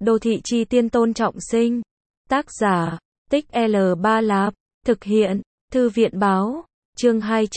Đô thị chi tiên Tôn Trọng Sinh. Tác giả, Tích L3 Lạp. Thực hiện, Thư viện Báo. Chương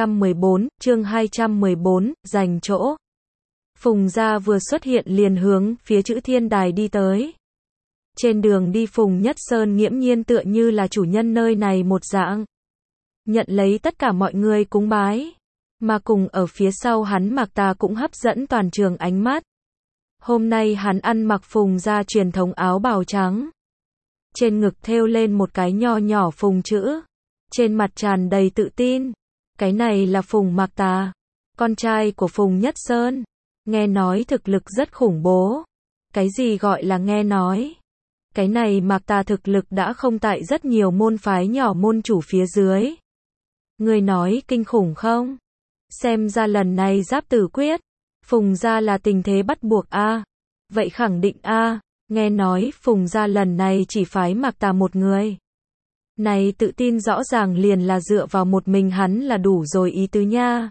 214, dành chỗ. Phùng Gia vừa xuất hiện liền hướng phía chữ Thiên Đài đi tới. Trên đường đi Phùng Nhất Sơn nghiễm nhiên tựa như là chủ nhân nơi này một dạng. Nhận lấy tất cả mọi người cúng bái. Mà cùng ở phía sau hắn Mạc Tà cũng hấp dẫn toàn trường ánh mắt. Hôm nay hắn ăn mặc Phùng Gia truyền thống áo bào trắng. Trên ngực thêu lên một cái nho nhỏ Phùng chữ. Trên mặt tràn đầy tự tin. Cái này là Phùng Mạc Tà, con trai của Phùng Nhất Sơn. Nghe nói thực lực rất khủng bố. Cái gì gọi là nghe nói? Cái này Mạc Tà thực lực đã không tại rất nhiều môn phái nhỏ môn chủ phía dưới. Người nói kinh khủng không? Xem ra lần này giáp tử quyết, Phùng Gia là tình thế bắt buộc a. Vậy khẳng định a. Nghe nói Phùng Gia lần này chỉ phái Mạc Tà một người. Này tự tin rõ ràng liền là dựa vào một mình hắn là đủ rồi ý tứ nha.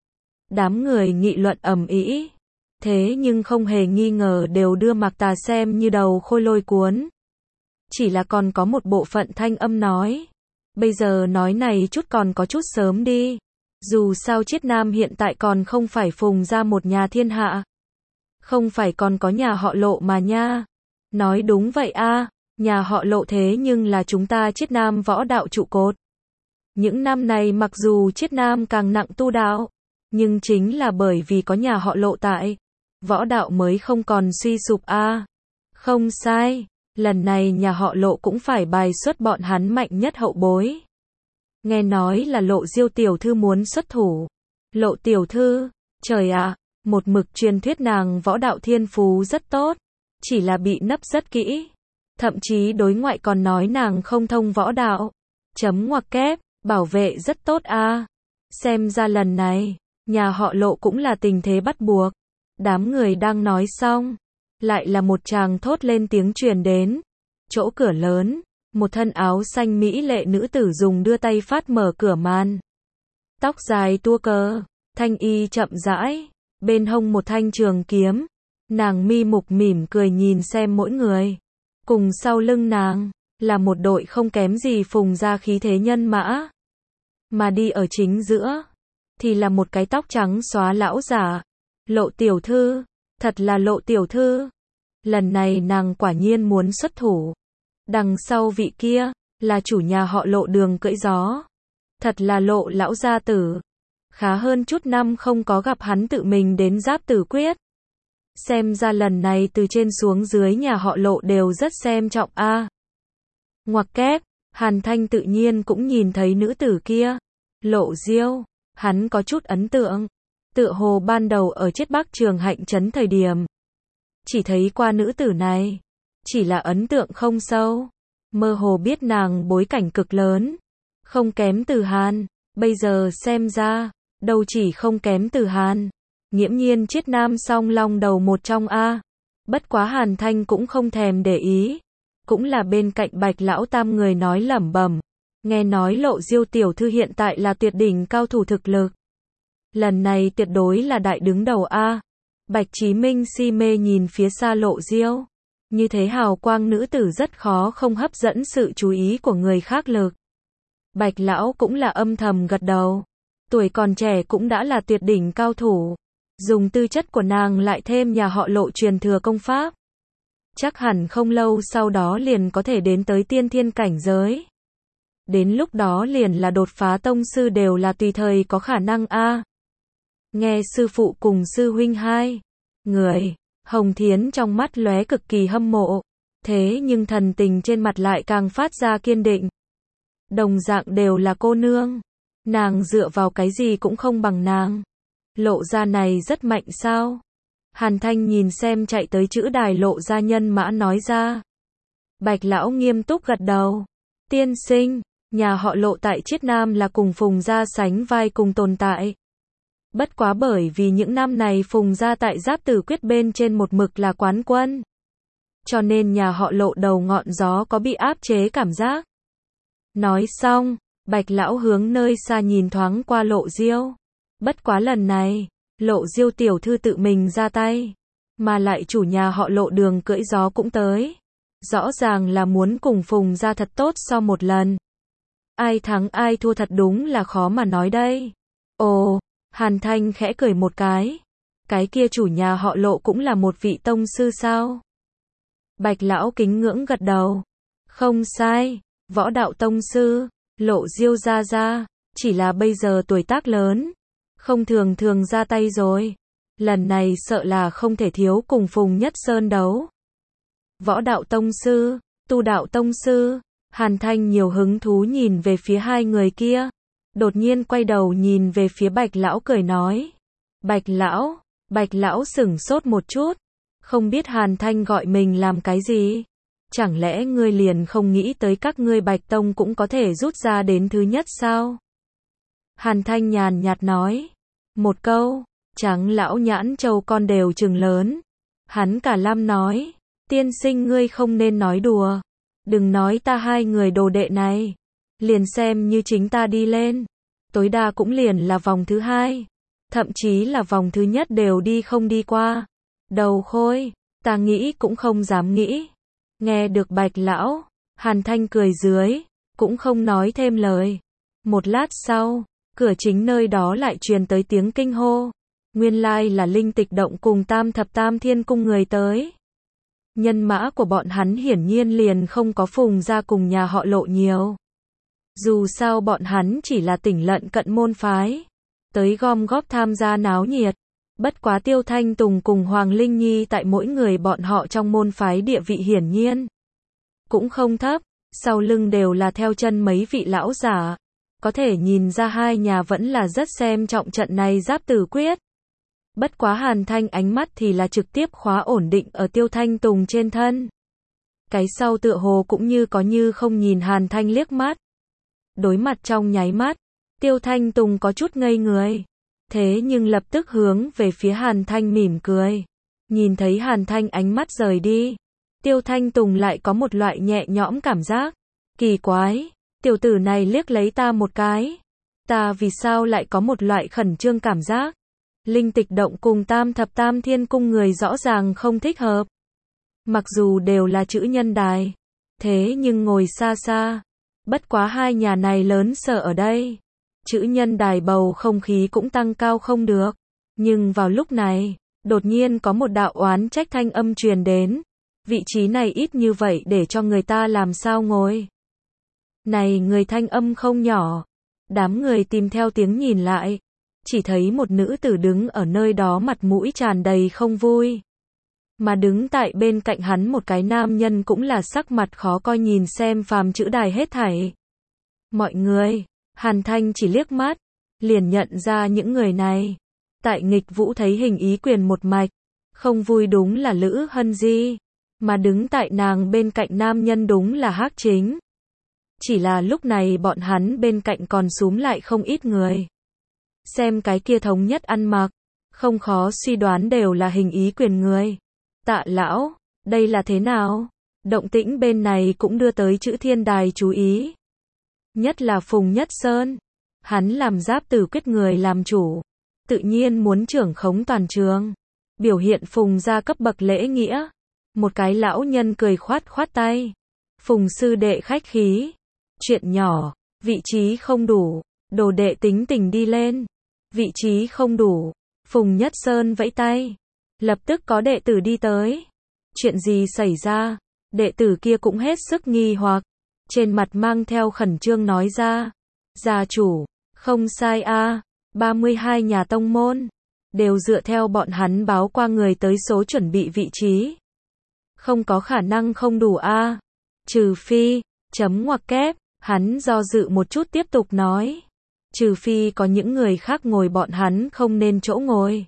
Đám người nghị luận ầm ĩ. Thế nhưng không hề nghi ngờ đều đưa Mạc Tà xem như đầu khôi lôi cuốn. Chỉ là còn có một bộ phận thanh âm nói. Bây giờ nói này chút còn có chút sớm đi. Dù sao Chiết Nam hiện tại còn không phải Phùng Gia một nhà thiên hạ. Không phải còn có nhà họ Lộ mà nha. Nói đúng vậy a. Nhà họ Lộ thế nhưng là chúng ta Chiết Nam võ đạo trụ cột. Những năm này mặc dù Chiết Nam càng nặng tu đạo, nhưng chính là bởi vì có nhà họ Lộ tại, võ đạo mới không còn suy sụp a. Không sai, lần này nhà họ Lộ cũng phải bài xuất bọn hắn mạnh nhất hậu bối. Nghe nói là Lộ Diêu tiểu thư muốn xuất thủ. Lộ tiểu thư, trời ạ, một mực truyền thuyết nàng võ đạo thiên phú rất tốt, chỉ là bị nấp rất kỹ. Thậm chí đối ngoại còn nói nàng không thông võ đạo. Chấm ngoặc kép, bảo vệ rất tốt a. Xem ra lần này, nhà họ Lộ cũng là tình thế bắt buộc. Đám người đang nói xong, lại là một chàng thốt lên tiếng truyền đến. Chỗ cửa lớn, một thân áo xanh mỹ lệ nữ tử dùng đưa tay phát mở cửa màn. Tóc dài tua cờ, thanh y chậm rãi, bên hông một thanh trường kiếm. Nàng mi mục mỉm cười nhìn xem mỗi người. Cùng sau lưng nàng, là một đội không kém gì Phùng Gia khí thế nhân mã. Mà đi ở chính giữa, thì là một cái tóc trắng xóa lão giả. Lộ tiểu thư, thật là Lộ tiểu thư. Lần này nàng quả nhiên muốn xuất thủ. Đằng sau vị kia, là chủ nhà họ Lộ Đường cưỡi gió. Thật là Lộ lão gia tử. Khá hơn chút năm không có gặp hắn tự mình đến giáp tử quyết. Xem ra lần này từ trên xuống dưới nhà họ Lộ đều rất xem trọng a. Ngoặc kép, Hàn Thanh tự nhiên cũng nhìn thấy nữ tử kia. Lộ Diêu, hắn có chút ấn tượng. Tựa hồ ban đầu ở Chiết Bắc Trường Hạnh trấn thời điểm. Chỉ thấy qua nữ tử này. Chỉ là ấn tượng không sâu. Mơ hồ biết nàng bối cảnh cực lớn. Không kém Từ Hàn. Bây giờ xem ra, đâu chỉ không kém Từ Hàn. Nghiễm nhiên Chiết Nam song long đầu một trong a. Bất quá Hàn Thanh cũng không thèm để ý. Cũng là bên cạnh Bạch lão tam người nói lẩm bẩm. Nghe nói Lộ Diêu tiểu thư hiện tại là tuyệt đỉnh cao thủ thực lực. Lần này tuyệt đối là đại đứng đầu a. Bạch Chí Minh si mê nhìn phía xa Lộ Diêu. Như thế hào quang nữ tử rất khó không hấp dẫn sự chú ý của người khác lực. Bạch lão cũng là âm thầm gật đầu. Tuổi còn trẻ cũng đã là tuyệt đỉnh cao thủ. Dùng tư chất của nàng lại thêm nhà họ Lộ truyền thừa công pháp. Chắc hẳn không lâu sau đó liền có thể đến tới tiên thiên cảnh giới. Đến lúc đó liền là đột phá tông sư đều là tùy thời có khả năng a. Nghe sư phụ cùng sư huynh hai người, Hồng Thiến trong mắt lóe cực kỳ hâm mộ. Thế nhưng thần tình trên mặt lại càng phát ra kiên định. Đồng dạng đều là cô nương. Nàng dựa vào cái gì cũng không bằng nàng. Lộ gia này rất mạnh sao? Hàn Thanh nhìn xem chạy tới chữ đài Lộ gia nhân mã nói ra. Bạch lão nghiêm túc gật đầu. Tiên sinh, nhà họ Lộ tại Chiết Nam là cùng Phùng Gia sánh vai cùng tồn tại. Bất quá bởi vì những năm này Phùng Gia tại giáp tử quyết bên trên một mực là quán quân. Cho nên nhà họ Lộ đầu ngọn gió có bị áp chế cảm giác. Nói xong, Bạch lão hướng nơi xa nhìn thoáng qua Lộ Diêu. Bất quá lần này, Lộ Diêu tiểu thư tự mình ra tay, mà lại chủ nhà họ Lộ Đường cưỡi gió cũng tới. Rõ ràng là muốn cùng Phùng gia thật tốt so một lần. Ai thắng ai thua thật đúng là khó mà nói đây. Ồ, Hàn Thanh khẽ cười một cái kia chủ nhà họ Lộ cũng là một vị tông sư sao? Bạch lão kính ngưỡng gật đầu. Không sai, võ đạo tông sư, Lộ Diêu gia gia, chỉ là bây giờ tuổi tác lớn, không thường thường ra tay rồi. Lần này sợ là không thể thiếu cùng Phùng Nhất Sơn đấu. Võ đạo tông sư, tu đạo tông sư, Hàn Thanh nhiều hứng thú nhìn về phía hai người kia. Đột nhiên quay đầu nhìn về phía Bạch lão cười nói. Bạch lão sửng sốt một chút. Không biết Hàn Thanh gọi mình làm cái gì? Chẳng lẽ ngươi liền không nghĩ tới các ngươi Bạch Tông cũng có thể rút ra đến thứ nhất sao? Hàn Thanh nhàn nhạt nói. Một câu, Tráng lão nhãn châu con đều trừng lớn. Hắn cả lâm nói. Tiên sinh ngươi không nên nói đùa. Đừng nói ta hai người đồ đệ này. Liền xem như chính ta đi lên. Tối đa cũng liền là vòng thứ hai. Thậm chí là vòng thứ nhất đều đi không đi qua. Đầu khôi, ta nghĩ cũng không dám nghĩ. Nghe được Bạch lão, Hàn Thanh cười dưới, cũng không nói thêm lời. Một lát sau, cửa chính nơi đó lại truyền tới tiếng kinh hô. Nguyên lai là Linh Tịch Động cùng Tam Thập Tam Thiên Cung người tới. Nhân mã của bọn hắn hiển nhiên liền không có Phùng gia cùng nhà họ Lộ nhiều. Dù sao bọn hắn chỉ là tỉnh lận cận môn phái, tới gom góp tham gia náo nhiệt. Bất quá Tiêu Thanh Tùng cùng Hoàng Linh Nhi tại mỗi người bọn họ trong môn phái địa vị hiển nhiên cũng không thấp, sau lưng đều là theo chân mấy vị lão giả. Có thể nhìn ra hai nhà vẫn là rất xem trọng trận này giáp tử quyết. Bất quá Hàn Thanh ánh mắt thì là trực tiếp khóa ổn định ở Tiêu Thanh Tùng trên thân. Cái sau tựa hồ cũng như có như không nhìn Hàn Thanh liếc mắt. Đối mặt trong nháy mắt, Tiêu Thanh Tùng có chút ngây người. Thế nhưng lập tức hướng về phía Hàn Thanh mỉm cười. Nhìn thấy Hàn Thanh ánh mắt rời đi, Tiêu Thanh Tùng lại có một loại nhẹ nhõm cảm giác. Kỳ quái, tiểu tử này liếc lấy ta một cái. Ta vì sao lại có một loại khẩn trương cảm giác? Linh Tịch Động cùng Tam Thập Tam Thiên Cung người rõ ràng không thích hợp. Mặc dù đều là chữ nhân đài, thế nhưng ngồi xa xa. Bất quá hai nhà này lớn sở ở đây. Chữ nhân đài bầu không khí cũng tăng cao không được. Nhưng vào lúc này, đột nhiên có một đạo oán trách thanh âm truyền đến. Vị trí này ít như vậy để cho người ta làm sao ngồi. Này người thanh âm không nhỏ. Đám người tìm theo tiếng nhìn lại. Chỉ thấy một nữ tử đứng ở nơi đó mặt mũi tràn đầy không vui. Mà đứng tại bên cạnh hắn một cái nam nhân cũng là sắc mặt khó coi nhìn xem phàm chữ đài hết thảy. Mọi người, Hàn Thanh chỉ liếc mắt, liền nhận ra những người này. Tại nghịch vũ thấy hình ý quyền một mạch, không vui đúng là Lữ Hân Di, mà đứng tại nàng bên cạnh nam nhân đúng là Hắc Chính. Chỉ là lúc này bọn hắn bên cạnh còn súm lại không ít người. Xem cái kia thống nhất ăn mặc, không khó suy đoán đều là hình ý quyền người. Tạ lão, đây là thế nào? Động tĩnh bên này cũng đưa tới chữ thiên đài chú ý. Nhất là Phùng Nhất Sơn. Hắn làm giáp tử quyết người làm chủ. Tự nhiên muốn trưởng khống toàn trường. Biểu hiện Phùng gia cấp bậc lễ nghĩa. Một cái lão nhân cười khoát khoát tay. Phùng sư đệ khách khí. Chuyện nhỏ, vị trí không đủ. Đồ đệ tính tình đi lên. Vị trí không đủ. Phùng Nhất Sơn vẫy tay. Lập tức có đệ tử đi tới. Chuyện gì xảy ra? Đệ tử kia cũng hết sức nghi hoặc. Trên mặt mang theo khẩn trương nói ra. Gia chủ, không sai a, 32 nhà tông môn. Đều dựa theo bọn hắn báo qua người tới số chuẩn bị vị trí. Không có khả năng không đủ a. Trừ phi, chấm ngoặc kép, hắn do dự một chút tiếp tục nói. Trừ phi có những người khác ngồi bọn hắn không nên chỗ ngồi.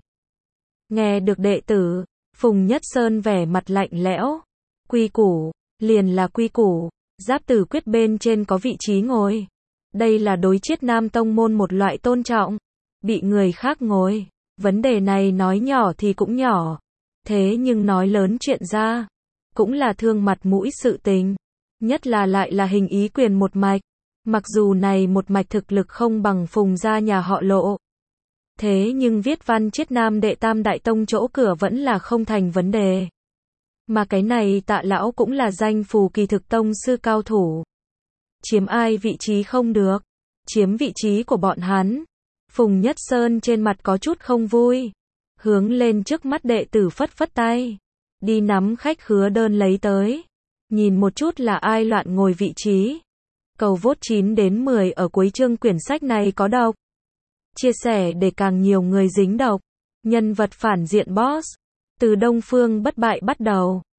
Nghe được đệ tử, Phùng Nhất Sơn vẻ mặt lạnh lẽo. Quy củ, liền là quy củ, giáp tử quyết bên trên có vị trí ngồi. Đây là đối Chiết Nam tông môn một loại tôn trọng. Bị người khác ngồi, vấn đề này nói nhỏ thì cũng nhỏ. Thế nhưng nói lớn chuyện ra, cũng là thương mặt mũi sự tình. Nhất là lại là hình ý quyền một mạch. Mặc dù này một mạch thực lực không bằng Phùng gia nhà họ Lộ. Thế nhưng viết văn Chiết Nam đệ tam đại tông chỗ cửa vẫn là không thành vấn đề. Mà cái này Tạ lão cũng là danh phù kỳ thực tông sư cao thủ. Chiếm ai vị trí không được? Chiếm vị trí của bọn hắn. Phùng Nhất Sơn trên mặt có chút không vui. Hướng lên trước mắt đệ tử phất phất tay. Đi nắm khách khứa đơn lấy tới. Nhìn một chút là ai loạn ngồi vị trí. Cầu vote 9 đến 10 ở cuối chương quyển sách này có độc. Chia sẻ để càng nhiều người dính độc. Nhân vật phản diện boss. Từ Đông Phương bất bại bắt đầu.